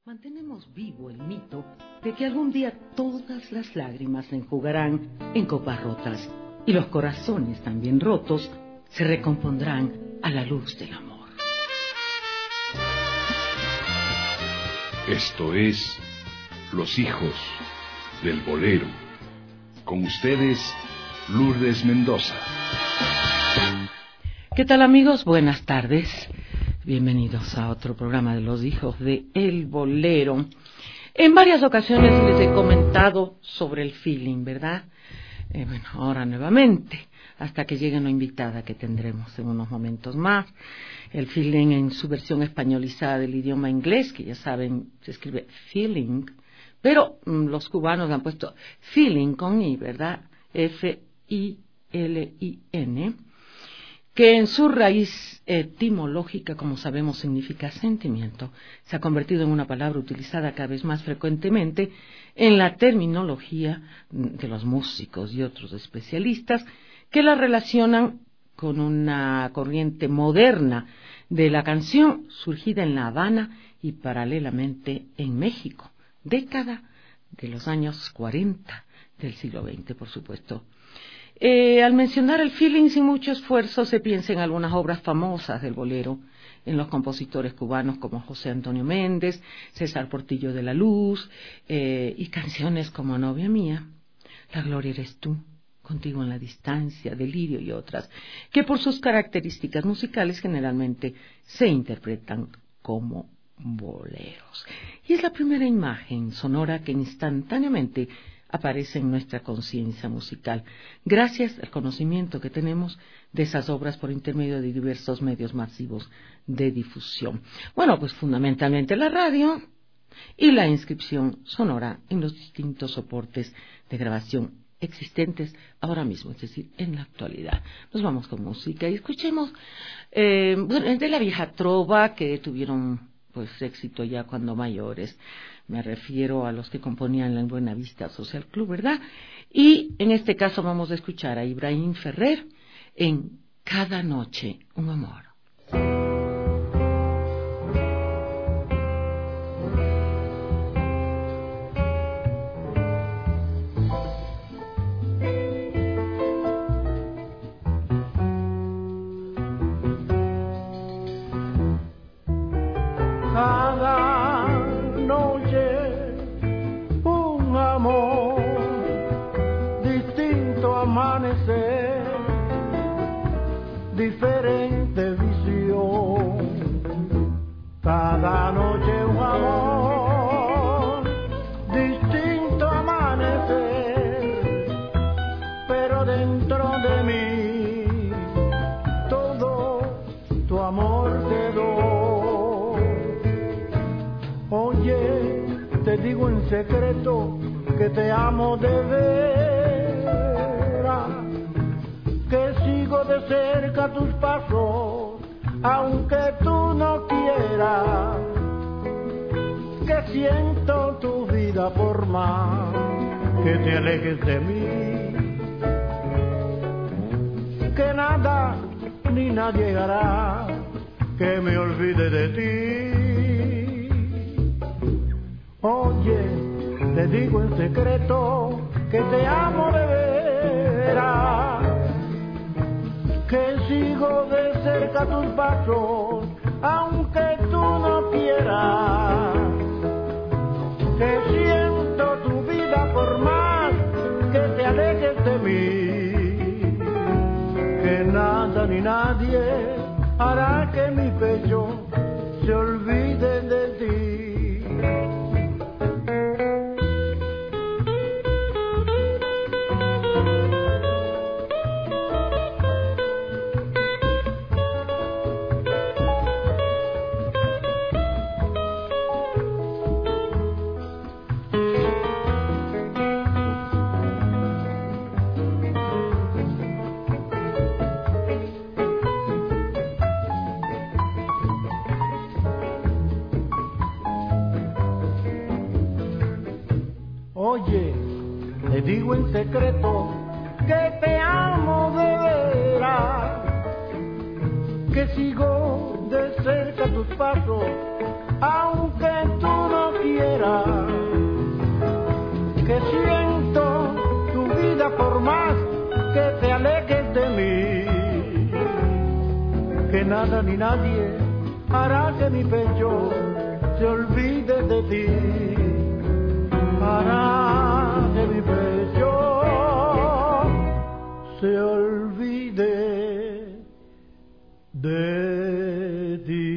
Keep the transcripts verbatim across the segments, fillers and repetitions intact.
Mantenemos vivo el mito de que algún día todas las lágrimas se enjugarán en copas rotas y los corazones también rotos se recompondrán a la luz del amor. Esto es Los Hijos del Bolero. Con ustedes, Lourdes Mendoza. ¿Qué tal, amigos? Buenas tardes. Bienvenidos a otro programa de Los Hijos de El Bolero. En varias ocasiones les he comentado sobre el feeling, ¿verdad? Eh, bueno, ahora nuevamente, hasta que llegue una invitada que tendremos en unos momentos más. El feeling en su versión españolizada del idioma inglés, que ya saben, se escribe feeling, pero mmm, los cubanos han puesto feeling con I, ¿verdad? F I L I N, que en su raíz etimológica, como sabemos, significa sentimiento, se ha convertido en una palabra utilizada cada vez más frecuentemente en la terminología de los músicos y otros especialistas que la relacionan con una corriente moderna de la canción surgida en La Habana y paralelamente en México, década de los años cuarenta del siglo veinte, por supuesto. Eh, al mencionar el feeling sin mucho esfuerzo se piensa en algunas obras famosas del bolero, en los compositores cubanos como José Antonio Méndez, César Portillo de la Luz, eh, y canciones como Novia Mía, La Gloria Eres Tú, Contigo en la Distancia, Delirio y otras, que por sus características musicales generalmente se interpretan como boleros. Y es la primera imagen sonora que instantáneamente aparece en nuestra conciencia musical, gracias al conocimiento que tenemos de esas obras por intermedio de diversos medios masivos de difusión. Bueno, pues fundamentalmente la radio y la inscripción sonora en los distintos soportes de grabación existentes ahora mismo, es decir, en la actualidad. Nos vamos con música y escuchemos eh, bueno, de la vieja trova que tuvieron pues éxito ya cuando mayores. Me refiero a los que componían la Buenavista Social Club, ¿verdad? Y en este caso vamos a escuchar a Ibrahim Ferrer en Cada Noche un Amor. Diferente visión, cada noche un amor, distinto amanecer, pero dentro de mí todo tu amor quedó. Oye, te digo en secreto que te amo de veras, que sigo de cerca tus pasos, aunque tú no quieras, que siento tu vida por más que te alejes de mí, que nada ni nadie hará que me olvide de ti. Oye, te digo en secreto que te amo de veras, que sigo de cerca tus pasos, aunque tú no quieras, que siento tu vida por más que te alejes de mí, que nada ni nadie hará que mi pecho se olvide de ti. Oye, te digo en secreto que te amo de veras, que sigo de cerca tus pasos, aunque tú no nada ni nadie hará que mi pecho se olvide de ti, hará que mi pecho se olvide de ti.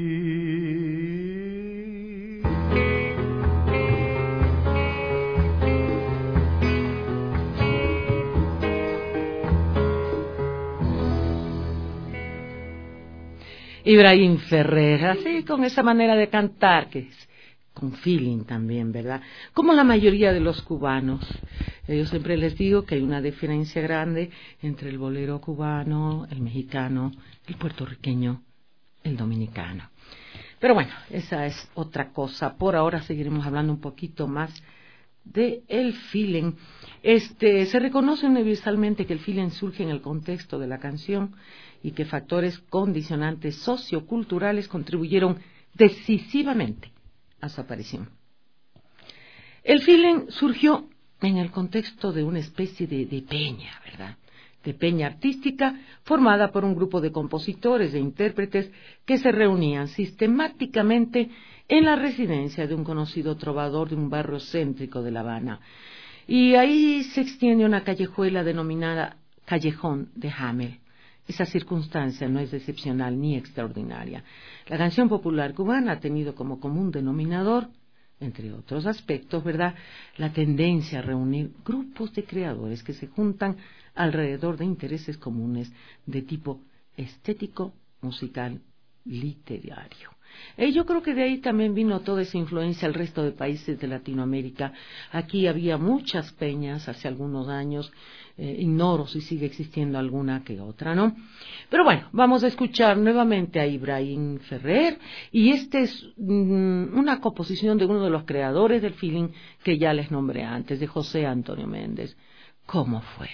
Ibrahim Ferrer, así con esa manera de cantar que es con feeling también, ¿verdad? Como la mayoría de los cubanos. Yo siempre les digo que hay una diferencia grande entre el bolero cubano, el mexicano, el puertorriqueño, el dominicano. Pero bueno, esa es otra cosa. Por ahora seguiremos hablando un poquito más de el feeling. Este, se reconoce universalmente que el feeling surge en el contexto de la canción y que factores condicionantes socioculturales contribuyeron decisivamente a su aparición. El feeling surgió en el contexto de una especie de, de peña, ¿verdad? De peña artística formada por un grupo de compositores e intérpretes que se reunían sistemáticamente en la residencia de un conocido trovador de un barrio céntrico de La Habana. Y ahí se extiende una callejuela denominada Callejón de Hamel. Esa circunstancia no es excepcional ni extraordinaria. La canción popular cubana ha tenido como común denominador, entre otros aspectos, ¿verdad?, la tendencia a reunir grupos de creadores que se juntan alrededor de intereses comunes de tipo estético, musical, literario. Eh, yo creo que de ahí también vino toda esa influencia al resto de países de Latinoamérica. Aquí había muchas peñas hace algunos años, eh, ignoro si sigue existiendo alguna que otra, ¿no? Pero bueno, vamos a escuchar nuevamente a Ibrahim Ferrer, y esta es mm, una composición de uno de los creadores del feeling que ya les nombré antes, de José Antonio Méndez. ¿Cómo fue?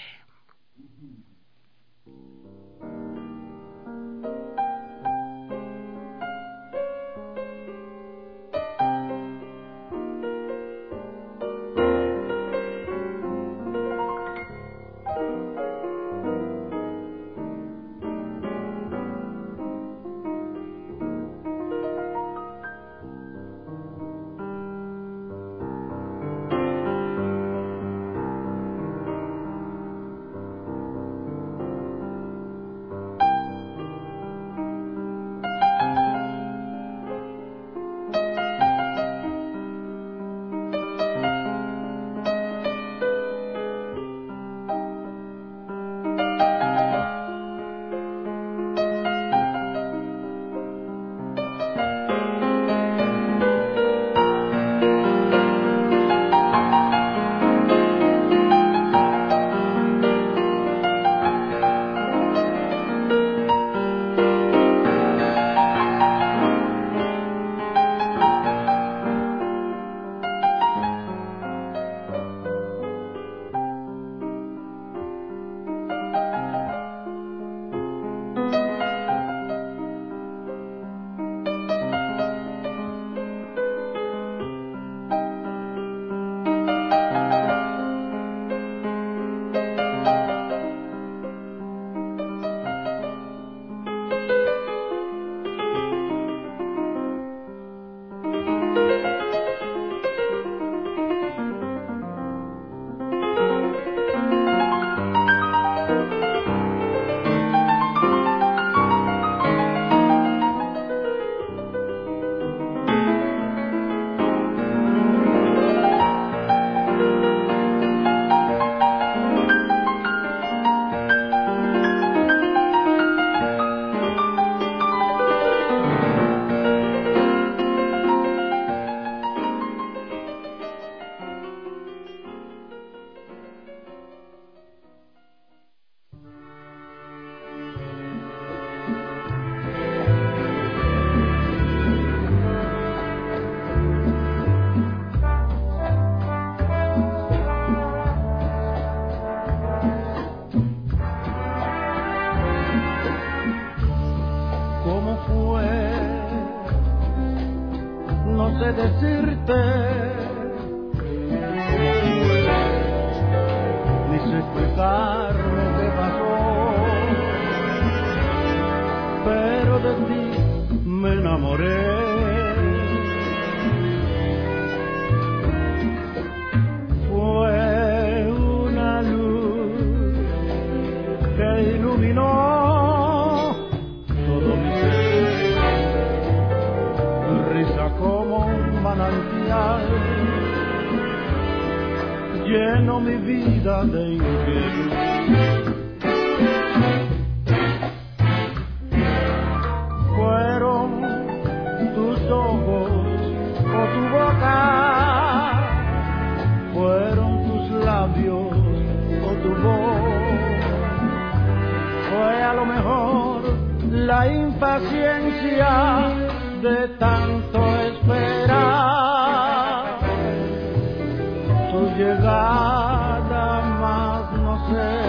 de decirte, ni sé explicar lo que pasó, pero de ti enamoré. Fue una luz que iluminó todo mi ser, risa como un manantial, lleno mi vida de inquietud. Fueron tus ojos o tu boca, fueron tus labios o tu voz, fue a lo mejor la impaciencia de tanto esperar tu llegada, más no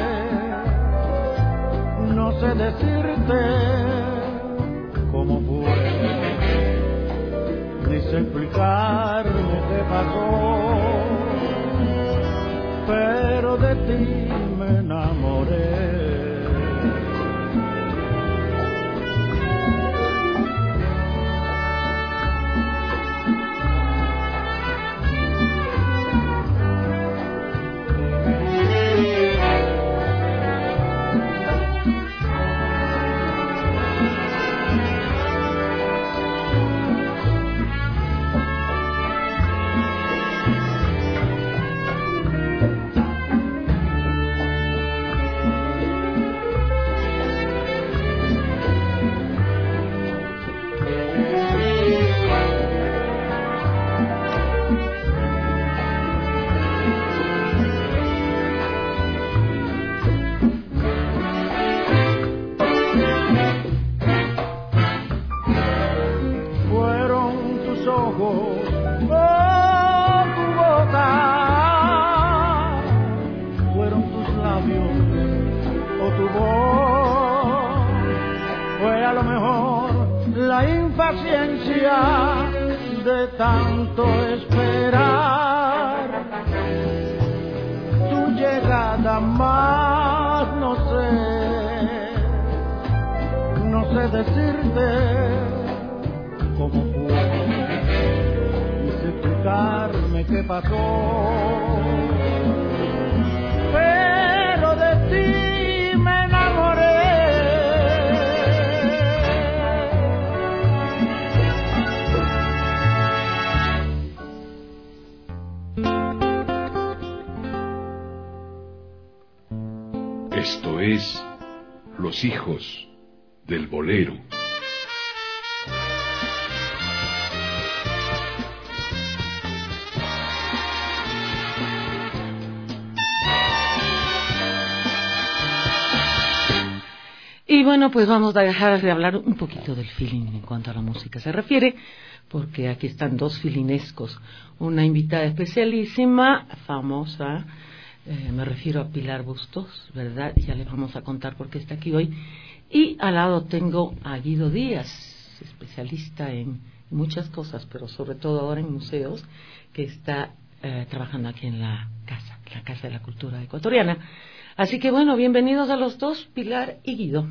sé, no sé decirte cómo fue, ni sé explicarme qué pasó, pero de ti me enamoré. De tanto esperar tu llegada, más no sé, no sé decirte cómo fue, ni sé explicarme qué pasó, pero de ti me enamoré. Esto es Los Hijos del Bolero. Y bueno, pues vamos a dejar de hablar un poquito del feeling en cuanto a la música se refiere, porque aquí están dos feelinescos, una invitada especialísima, famosa. Eh, me refiero a Pilar Bustos, ¿verdad? Ya les vamos a contar por qué está aquí hoy. Y al lado tengo a Guido Díaz, especialista en muchas cosas, pero sobre todo ahora en museos, que está eh, trabajando aquí en la casa, la Casa de la Cultura Ecuatoriana. Así que bueno, bienvenidos a los dos, Pilar y Guido.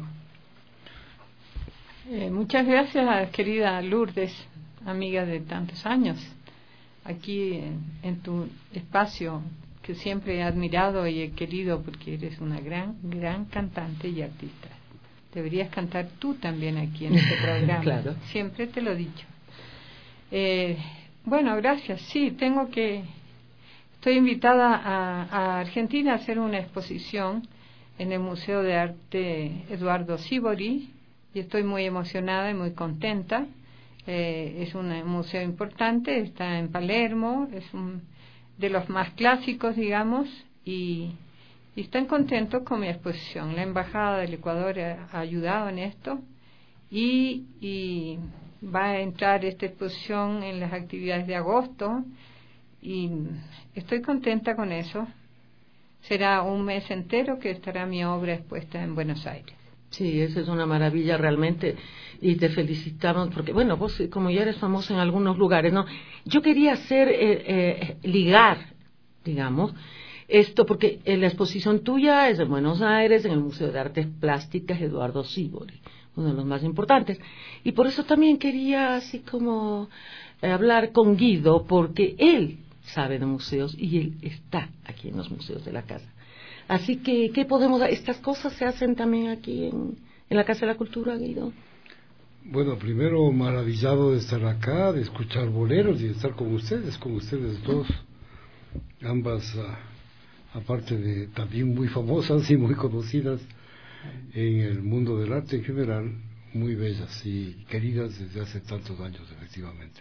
Eh, muchas gracias, querida Lourdes, amiga de tantos años, aquí en, en tu espacio que siempre he admirado y he querido porque eres una gran, gran cantante y artista. Deberías cantar tú también aquí en este programa. Claro. Siempre te lo he dicho. Eh, bueno, gracias. Sí, tengo que... Estoy invitada a, a Argentina a hacer una exposición en el Museo de Arte Eduardo Sívori y estoy muy emocionada y muy contenta. Eh, es un museo importante, está en Palermo, es un de los más clásicos, digamos, y, y están contentos con mi exposición. La Embajada del Ecuador ha, ha ayudado en esto y, y va a entrar esta exposición en las actividades de agosto y estoy contenta con eso. Será un mes entero que estará mi obra expuesta en Buenos Aires. Sí, eso es una maravilla realmente y te felicitamos porque, bueno, vos como ya eres famosa en algunos lugares, ¿no? Yo quería hacer, eh, eh, ligar, digamos, esto porque eh, la exposición tuya es en Buenos Aires, en el Museo de Artes Plásticas Eduardo Sívori, uno de los más importantes. Y por eso también quería así como eh, hablar con Guido, porque él sabe de museos y él está aquí en los museos de la casa. Así que, ¿qué podemos dar? ¿Estas cosas se hacen también aquí en, en la Casa de la Cultura, Guido? Bueno, primero maravillado de estar acá, de escuchar boleros y de estar con ustedes, con ustedes dos, ambas, uh, aparte de también muy famosas y muy conocidas en el mundo del arte en general, muy bellas y queridas desde hace tantos años, efectivamente.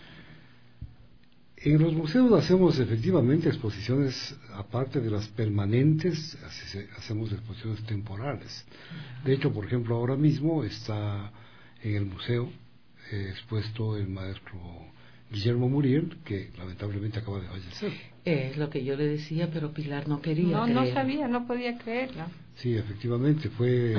En los museos hacemos efectivamente exposiciones, aparte de las permanentes, hacemos exposiciones temporales. De hecho, por ejemplo, ahora mismo está en el museo eh, expuesto el maestro Guillermo Muriel, que lamentablemente acaba de fallecer. Es lo que yo le decía, pero Pilar no quería No, creer. no sabía, no podía creerlo. Sí, efectivamente, fue...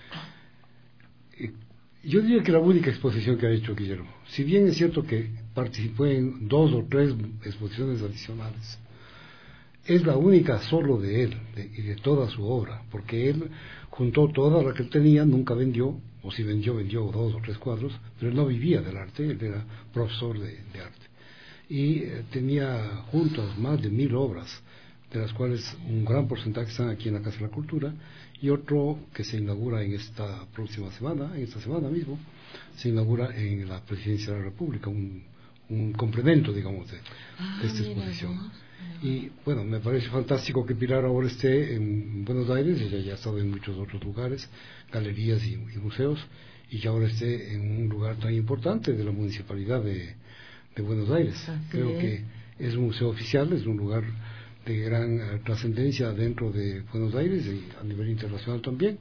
Eh, yo diría que la única exposición que ha hecho Guillermo. Si bien es cierto que participó en dos o tres exposiciones adicionales, es la única solo de él de, y de toda su obra, porque él juntó toda la que él tenía, nunca vendió, o si vendió, vendió dos o tres cuadros, pero él no vivía del arte, él era profesor de, de arte. Y eh, tenía juntos más de mil obras, de las cuales un gran porcentaje están aquí en la Casa de la Cultura, y otro que se inaugura en esta próxima semana, en esta semana mismo, se inaugura en la Presidencia de la República, un, un complemento, digamos, de, ah, de esta exposición. Y bueno, me parece fantástico que Pilar ahora esté en Buenos Aires, ella ya ha estado en muchos otros lugares, galerías y, y museos, y que ahora esté en un lugar tan importante de la Municipalidad de, de Buenos Aires. Así Creo es. que es un museo oficial, es un lugar de gran uh, trascendencia dentro de Buenos Aires y a nivel internacional también.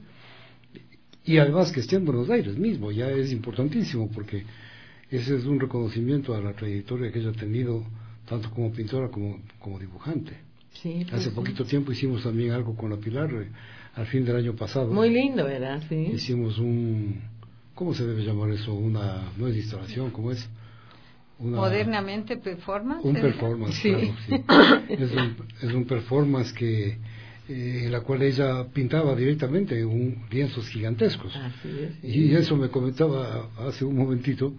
Y además que esté en Buenos Aires mismo, ya es importantísimo, porque ese es un reconocimiento a la trayectoria que ella ha tenido, tanto como pintora como, como dibujante. Sí, pues Hace sí. poquito tiempo hicimos también algo con la Pilar, eh, al fin del año pasado. Muy lindo, ¿verdad? Sí. Hicimos un, ¿cómo se debe llamar eso? Una, no es instalación, ¿cómo es? Una, Modernamente performance. un ¿eh? performance, Sí. claro, sí. Es un, es un performance que eh, en la cual ella pintaba directamente un lienzos gigantescos. Así es. Sí. Y eso me comentaba hace un momentito,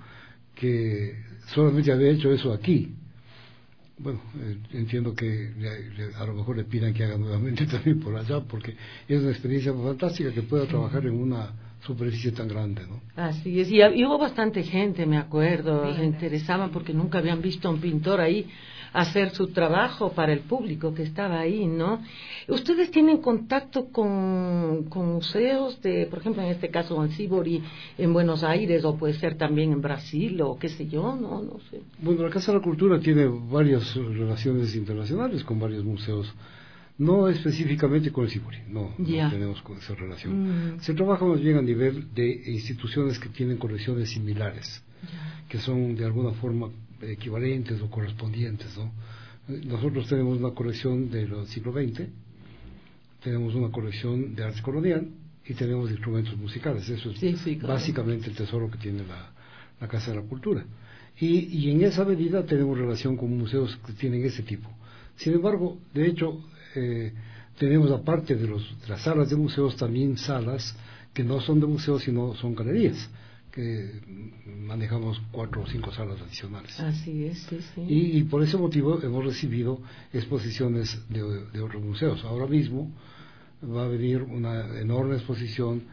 que solamente había hecho eso aquí. Bueno, eh, entiendo que le, le, a lo mejor le pidan que haga nuevamente también por allá, porque es una experiencia fantástica que pueda trabajar en una superficie tan grande, ¿no? Así es, y, y hubo bastante gente, me acuerdo, Sí. se interesaban porque nunca habían visto a un pintor ahí hacer su trabajo para el público que estaba ahí, ¿no? ¿Ustedes tienen contacto con, con museos de, por ejemplo, en este caso en Sibori, en Buenos Aires, o puede ser también en Brasil, o qué sé yo, no, no sé? Bueno, la Casa de la Cultura tiene varias relaciones internacionales con varios museos, no específicamente con el Sibori, no, Ya. no tenemos con esa relación. Mm. Se trabaja más bien a nivel de instituciones que tienen colecciones similares, Ya. que son de alguna forma equivalentes o correspondientes, ¿no? Nosotros tenemos una colección del siglo veinte, tenemos una colección de arte colonial y tenemos instrumentos musicales. Eso es Sí, sí, claro. básicamente el tesoro que tiene la, la Casa de la Cultura. Y, y en esa medida tenemos relación con museos que tienen ese tipo. Sin embargo, de hecho, eh, tenemos aparte de, los, de las salas de museos también salas que no son de museos sino son galerías, que manejamos cuatro o cinco salas adicionales. Así es, sí, sí. Y, y por ese motivo hemos recibido exposiciones de, de otros museos. Ahora mismo va a venir una enorme exposición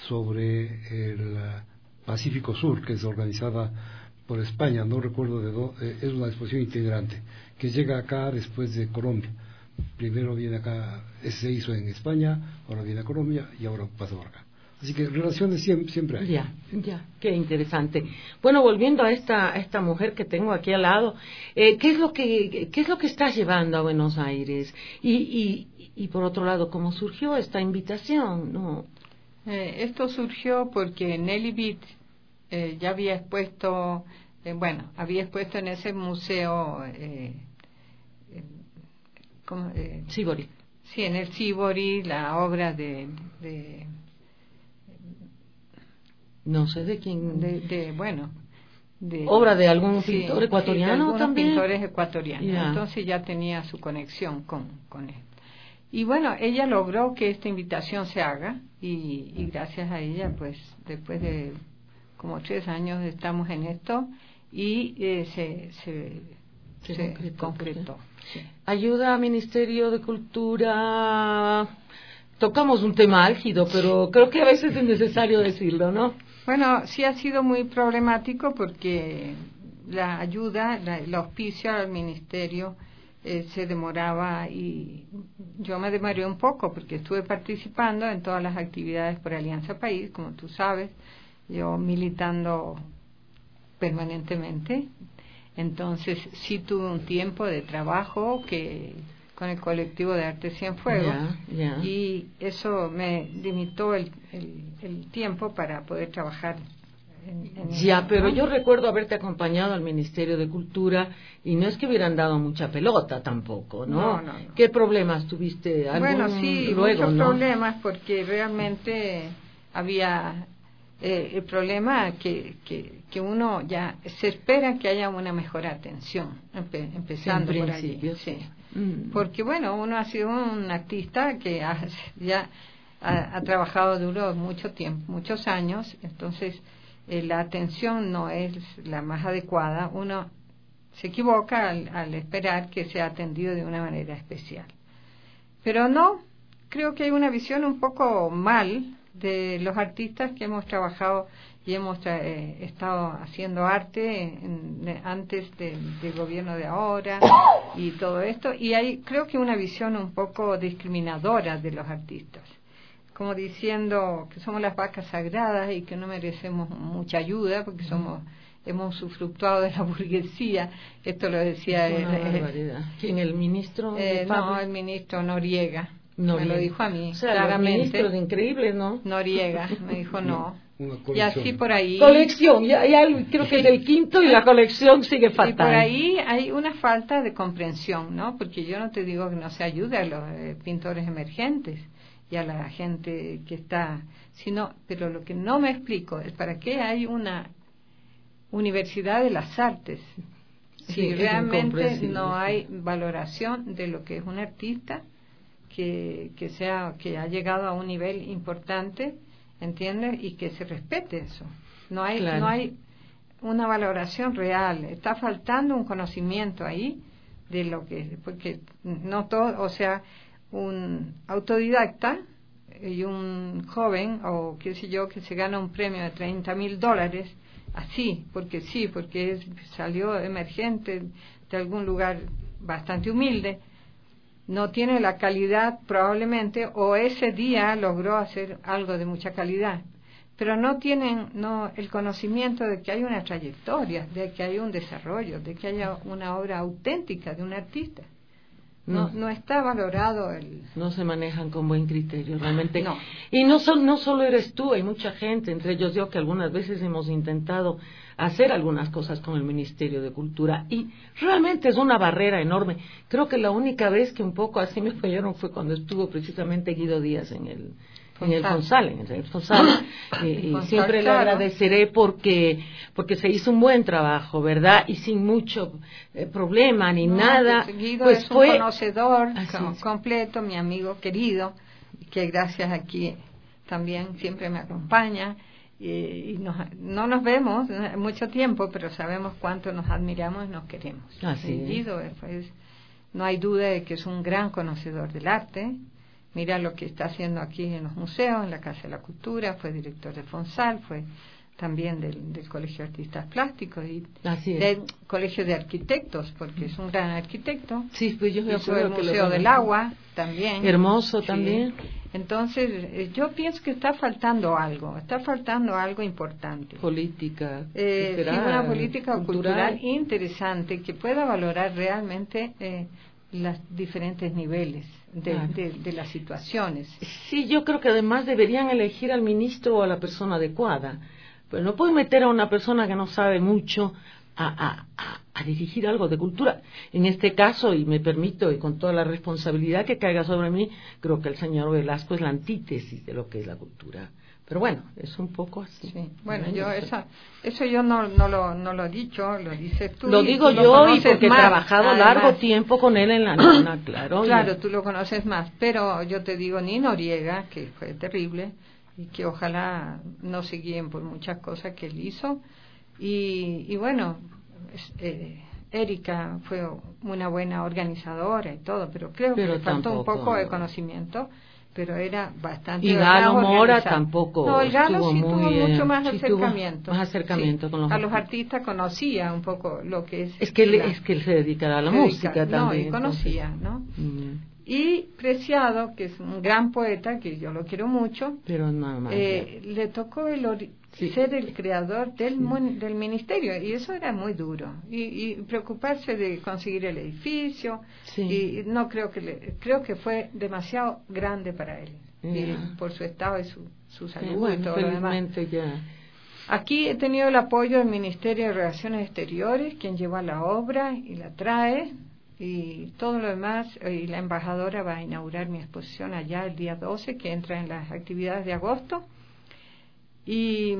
sobre el uh, Pacífico Sur, que es organizada por España, no recuerdo de dónde, es una exposición integrante, que llega acá después de Colombia. Primero viene acá, se hizo en España, ahora viene a Colombia y ahora pasa por acá. Así que relaciones siempre, siempre hay. Ya, ya, qué interesante. Bueno, volviendo a esta a esta mujer que tengo aquí al lado, eh, ¿qué es lo que qué es lo que estás llevando a Buenos Aires? Y y, y por otro lado, ¿cómo surgió esta invitación? No. Eh, esto surgió porque Nelly Beat eh, ya había expuesto, eh, bueno, había expuesto en ese museo, eh, eh, ¿cómo? Eh, Sibori. sí, en el Sibori, la obra de, de No sé de quién. de, de bueno de, obra de algún sí, pintor ecuatoriano sí, de algunos también. pintores ecuatorianos. Ya. Entonces ya tenía su conexión con con él. y bueno, ella logró que esta invitación se haga y, y gracias a ella, pues después de como tres años estamos en esto y eh, se, se, se, se concretó. concretó sí. Ayuda Ministerio de Cultura. Tocamos un tema álgido, pero creo que a veces es necesario decirlo, ¿no? Bueno, sí ha sido muy problemático porque la ayuda, la, el auspicio al ministerio eh, se demoraba y yo me demoré un poco porque estuve participando en todas las actividades por Alianza País, como tú sabes, yo militando permanentemente. Entonces sí tuve un tiempo de trabajo que con el colectivo de Arte Cienfuegos yeah, yeah. y eso me limitó el, el, el tiempo para poder trabajar en, en ya el, pero ¿no? yo recuerdo haberte acompañado al Ministerio de Cultura y no es que hubieran dado mucha pelota tampoco, ¿no? No, no, no. ¿Qué problemas tuviste? Bueno, sí, luego, muchos ¿no? problemas porque realmente había eh, el problema que, que, que uno ya se espera que haya una mejor atención, empe, empezando en por principio, allí. Sí. Mm. Porque bueno, uno ha sido un artista que ha, ya ha, ha trabajado duro mucho tiempo, muchos años, entonces eh, la atención no es la más adecuada, uno se equivoca al, al esperar que sea atendido de una manera especial. Pero no, creo que hay una visión un poco mal de los artistas que hemos trabajado y hemos eh, estado haciendo arte en, en, antes de, del gobierno de ahora y todo esto, y hay creo que una visión un poco discriminadora de los artistas, como diciendo que somos las vacas sagradas y que no merecemos mucha ayuda porque somos hemos usufructuado de la burguesía. Esto lo decía es una el, barbaridad. ¿Quién, el ministro? Eh, de no, el ministro Noriega. No, me lo dijo a mí, o sea, claramente. Los increíble, ¿no? Noriega me dijo no. Una Y así por ahí. Colección, ya, ya creo que es el quinto y la colección sigue fatal. Y por ahí hay una falta de comprensión, ¿no? Porque yo no te digo que no se ayude a los eh, pintores emergentes y a la gente que está, sino, pero lo que no me explico es para qué hay una Universidad de las Artes sí, si realmente no sí. hay valoración de lo que es un artista que, que sea que ha llegado a un nivel importante, ¿entiendes? Y que se respete eso. No hay claro. no hay una valoración real. Está faltando un conocimiento ahí de lo que, porque no todo, o sea, un autodidacta y un joven o qué sé yo que se gana un premio de treinta mil dólares así, porque sí, porque es, salió emergente de algún lugar bastante humilde, no tiene la calidad probablemente, o ese día logró hacer algo de mucha calidad, pero no tienen no el conocimiento de que hay una trayectoria, de que hay un desarrollo, de que haya una obra auténtica de un artista. No, no está valorado el... No se manejan con buen criterio, realmente. No. Y no, son, no solo eres tú, hay mucha gente, entre ellos yo, que algunas veces hemos intentado hacer algunas cosas con el Ministerio de Cultura y realmente es una barrera enorme. Creo que la única vez que un poco así me fallaron fue cuando estuvo precisamente Guido Díaz en el... en el Fonsal, en el Fonsal, y, y Fonsal, siempre claro. le agradeceré porque porque se hizo un buen trabajo, ¿verdad? Y sin mucho eh, problema ni no, nada. Pues Guido pues es fue un conocedor com- es. completo, mi amigo querido, que gracias aquí también siempre me acompaña. Y, y nos, no nos vemos mucho tiempo, pero sabemos cuánto nos admiramos y nos queremos. Así sí, es. Guido es, pues, no hay duda de que es un gran conocedor del arte. Mira lo que está haciendo aquí en los museos, en la Casa de la Cultura, fue director de Fonsal, fue también del, del Colegio de Artistas Plásticos y Así es. del Colegio de Arquitectos, porque es un gran arquitecto. Sí, pues yo me Hizo el acuerdo que lo Museo del conocí. Agua también. Hermoso Sí. también. Entonces, eh, yo pienso que está faltando algo, está faltando algo importante. Política. Eh, sí, será una política cultural. cultural interesante que pueda valorar realmente eh, los diferentes niveles de, Claro. de, de las situaciones. Sí, yo creo que además deberían elegir al ministro o a la persona adecuada. Pero no pueden meter a una persona que no sabe mucho a, a, a, a dirigir algo de cultura. En este caso, y me permito, y con toda la responsabilidad que caiga sobre mí, creo que el señor Velasco es la antítesis de lo que es la cultura Pero bueno, es un poco así. Sí. Bueno, yo esa, eso yo no, no, lo, no lo he dicho, lo dices tú. Lo digo tú yo lo y porque más, he trabajado además. largo tiempo con él en la luna, claro. Claro, y... tú lo conoces más, pero yo te digo, ni Noriega, que fue terrible, y que ojalá no se guíen por muchas cosas que él hizo. Y, y bueno, eh, Erika fue una buena organizadora y todo, pero creo pero que le faltó tampoco, un poco de conocimiento, pero era bastante. Y Galo Mora organizado. tampoco. No, el Galo estuvo sí muy, tuvo mucho más sí acercamiento. Tuvo más acercamiento sí. con los a los artistas conocía un poco lo que es. Es que, él, la, es que él se dedica a la se música dedica, también. No, y conocía, entonces, ¿no? Mm. Y Preciado, que es un gran poeta, que yo lo quiero mucho, pero nada más. eh, le tocó el ori- sí. ser el creador del, Sí. mon- del ministerio, y eso era muy duro. Y, y preocuparse de conseguir el edificio, Sí. y no creo que le, creo que fue demasiado grande para él, Yeah. y por su estado y su, su salud Sí, y bueno, todo lo demás. felizmente ya. Aquí he tenido el apoyo del Ministerio de Relaciones Exteriores, quien lleva la obra y la trae, y todo lo demás, y la embajadora va a inaugurar mi exposición allá el día doce, que entra en las actividades de agosto. Y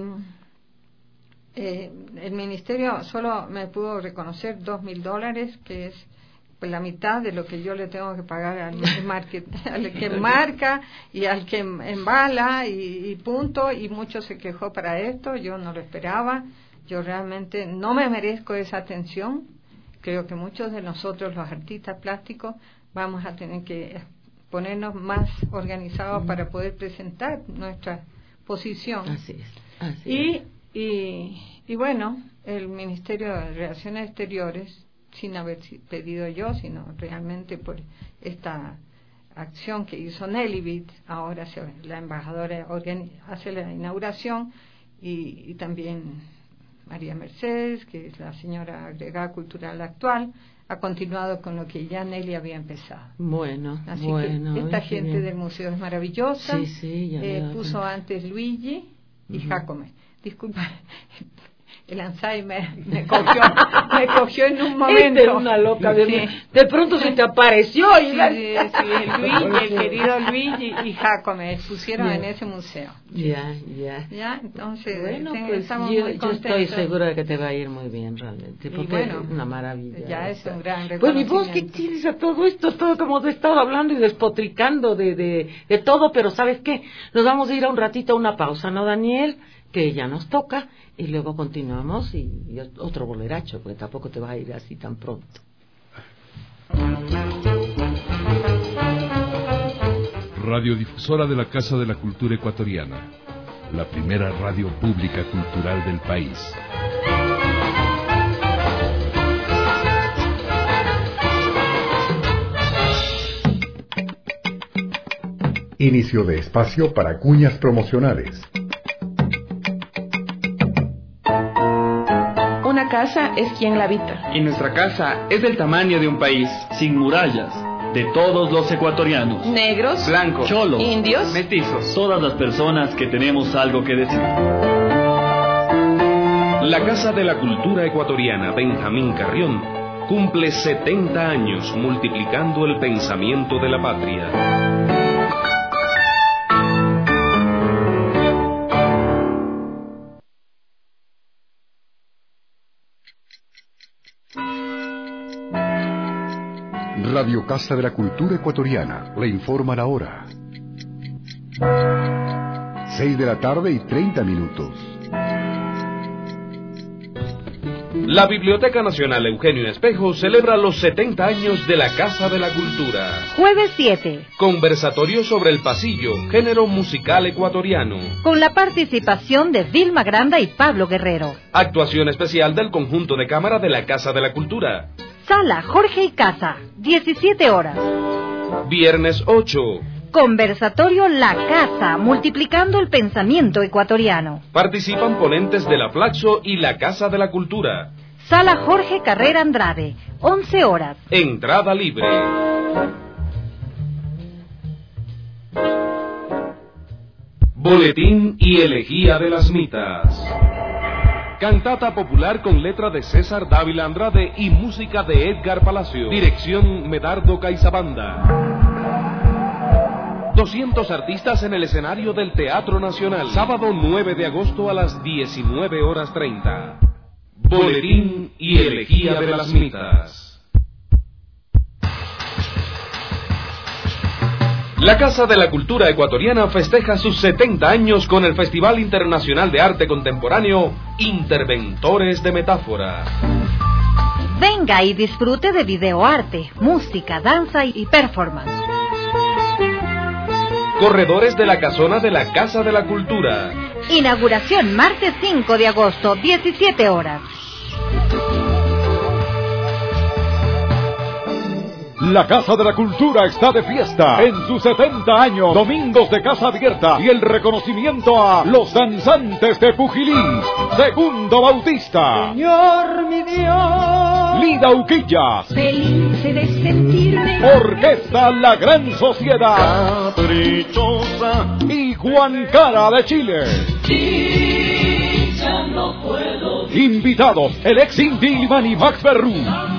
eh, el Ministerio solo me pudo reconocer dos mil dólares, que es pues la mitad de lo que yo le tengo que pagar al, market, al que marca y al que embala y, y punto, y mucho se quejó para esto, yo no lo esperaba, yo realmente no me merezco esa atención, creo que muchos de nosotros los artistas plásticos vamos a tener que ponernos más organizados mm. para poder presentar nuestra posición. Así es. Así y, es. y, y bueno, el Ministerio de Relaciones Exteriores, sin haber pedido yo, sino realmente por esta acción que hizo Nelly Bit, ahora se, la embajadora organi- hace la inauguración, y, y también María Mercedes, que es la señora agregada cultural actual, ha continuado con lo que ya Nelly había empezado. Bueno, Así bueno. que esta qué gente bien. del museo es maravillosa. Sí, sí, ya eh, me puso cuenta. antes Luigi y Uh-huh. Jacome. Disculpa, el Alzheimer me cogió, me cogió en un momento. Esta es una loca de, Sí. de pronto se te apareció y Sí, la... sí, sí, el Luigi, el querido Luigi y Jacome expusieron Bien. en ese museo. Ya, ya. Ya, entonces Bueno, ten- pues estamos yo, muy yo contentos. estoy segura de que te va a ir muy bien realmente, Y porque bueno, es una maravilla. ya o es sea. un gran Bueno, ¿y vos qué reconocimiento. tienes a todo esto? Todo como te he estado hablando y despotricando de, de, de todo, pero ¿sabes qué? Nos vamos a ir a un ratito a una pausa, ¿no, Daniel? Que ya nos toca, y luego continuamos y, y otro boleracho, porque tampoco te vas a ir así tan pronto. Radiodifusora de la Casa de la Cultura Ecuatoriana, la primera radio pública cultural del país. Inicio de espacio para cuñas promocionales. Una casa es quien la habita. Y nuestra casa es del tamaño de un país, sin murallas, de todos los ecuatorianos. Negros, Blancos, cholos, indios, mestizos, todas las personas que tenemos algo que decir. La Casa de la Cultura Ecuatoriana Benjamín Carrión cumple setenta años multiplicando el pensamiento de la patria. Radio Casa de la Cultura Ecuatoriana le informa la hora. Seis de la tarde y treinta minutos. La Biblioteca Nacional Eugenio Espejo celebra los setenta años de la Casa de la Cultura. Jueves siete. Conversatorio sobre el pasillo, género musical ecuatoriano. Con la participación de Vilma Granda y Pablo Guerrero. Actuación especial del conjunto de cámara de la Casa de la Cultura. Sala Jorge y Casa, diecisiete horas. Viernes ocho. Conversatorio La Casa, multiplicando el pensamiento ecuatoriano. Participan ponentes de la Flaxo y la Casa de la Cultura. Sala Jorge Carrera Andrade, once horas. Entrada libre. Boletín y elegía de las mitas. Cantata popular con letra de César Dávila Andrade y música de Edgar Palacio. Dirección Medardo Caizabanda. doscientos artistas en el escenario del Teatro Nacional. Sábado nueve de agosto a las diecinueve horas treinta. Boletín y elegía de las mitas. La Casa de la Cultura Ecuatoriana festeja sus setenta años con el Festival Internacional de Arte Contemporáneo Interventores de Metáfora. Venga y disfrute de videoarte, música, danza y performance. Corredores de la Casona de la Casa de la Cultura. Inauguración martes cinco de agosto, diecisiete horas. La Casa de la Cultura está de fiesta en sus setenta años, domingos de casa abierta y el reconocimiento a los danzantes de Pujilí. Segundo Bautista, Señor mi Dios, Lida Uquillas, feliz de sentirme, Orquesta La Gran Sociedad, caprichosa, y Juan Cara de Chile. y ya no puedo. Invitados, el ex Inti y Max Berrú.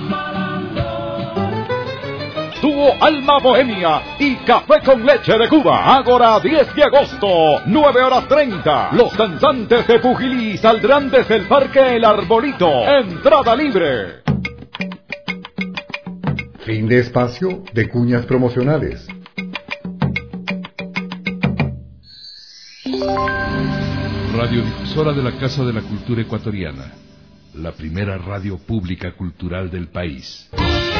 Dúo Alma Bohemia y Café con Leche de Cuba. Ágora diez de agosto, nueve horas treinta. Los danzantes de Pujilí saldrán desde el Parque El Arbolito. Entrada libre. Fin de espacio de cuñas promocionales. Radiodifusora de la Casa de la Cultura Ecuatoriana. La primera radio pública cultural del país.